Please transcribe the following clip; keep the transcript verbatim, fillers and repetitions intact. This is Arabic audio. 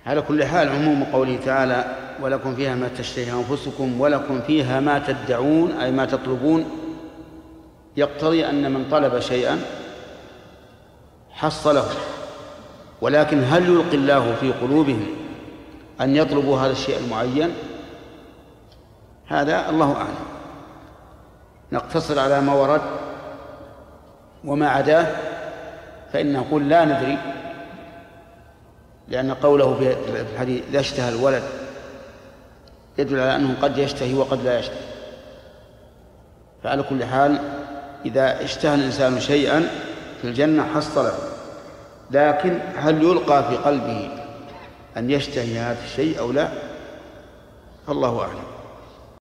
على كل حال عموم قوله تعالى ولكم فيها ما تشتهي أنفسكم ولكم فيها ما تدعون أي ما تطلبون يقتضي أن من طلب شيئا حصله، ولكن هل يلقي الله في قلوبهم أن يطلبوا هذا الشيء المعين؟ هذا الله أعلم. نقتصر على ما ورد، وما عداه فإن نقول لا ندري، لأن قوله في الحديث لا اشتهى الولد يدل على أنه قد يشتهي وقد لا يشتهي. فعلى كل حال إذا اشتهى الإنسان شيئا في الجنة حصله، لكن هل يلقى في قلبه أن يشتهي هذا الشيء أو لا؟ الله أعلم.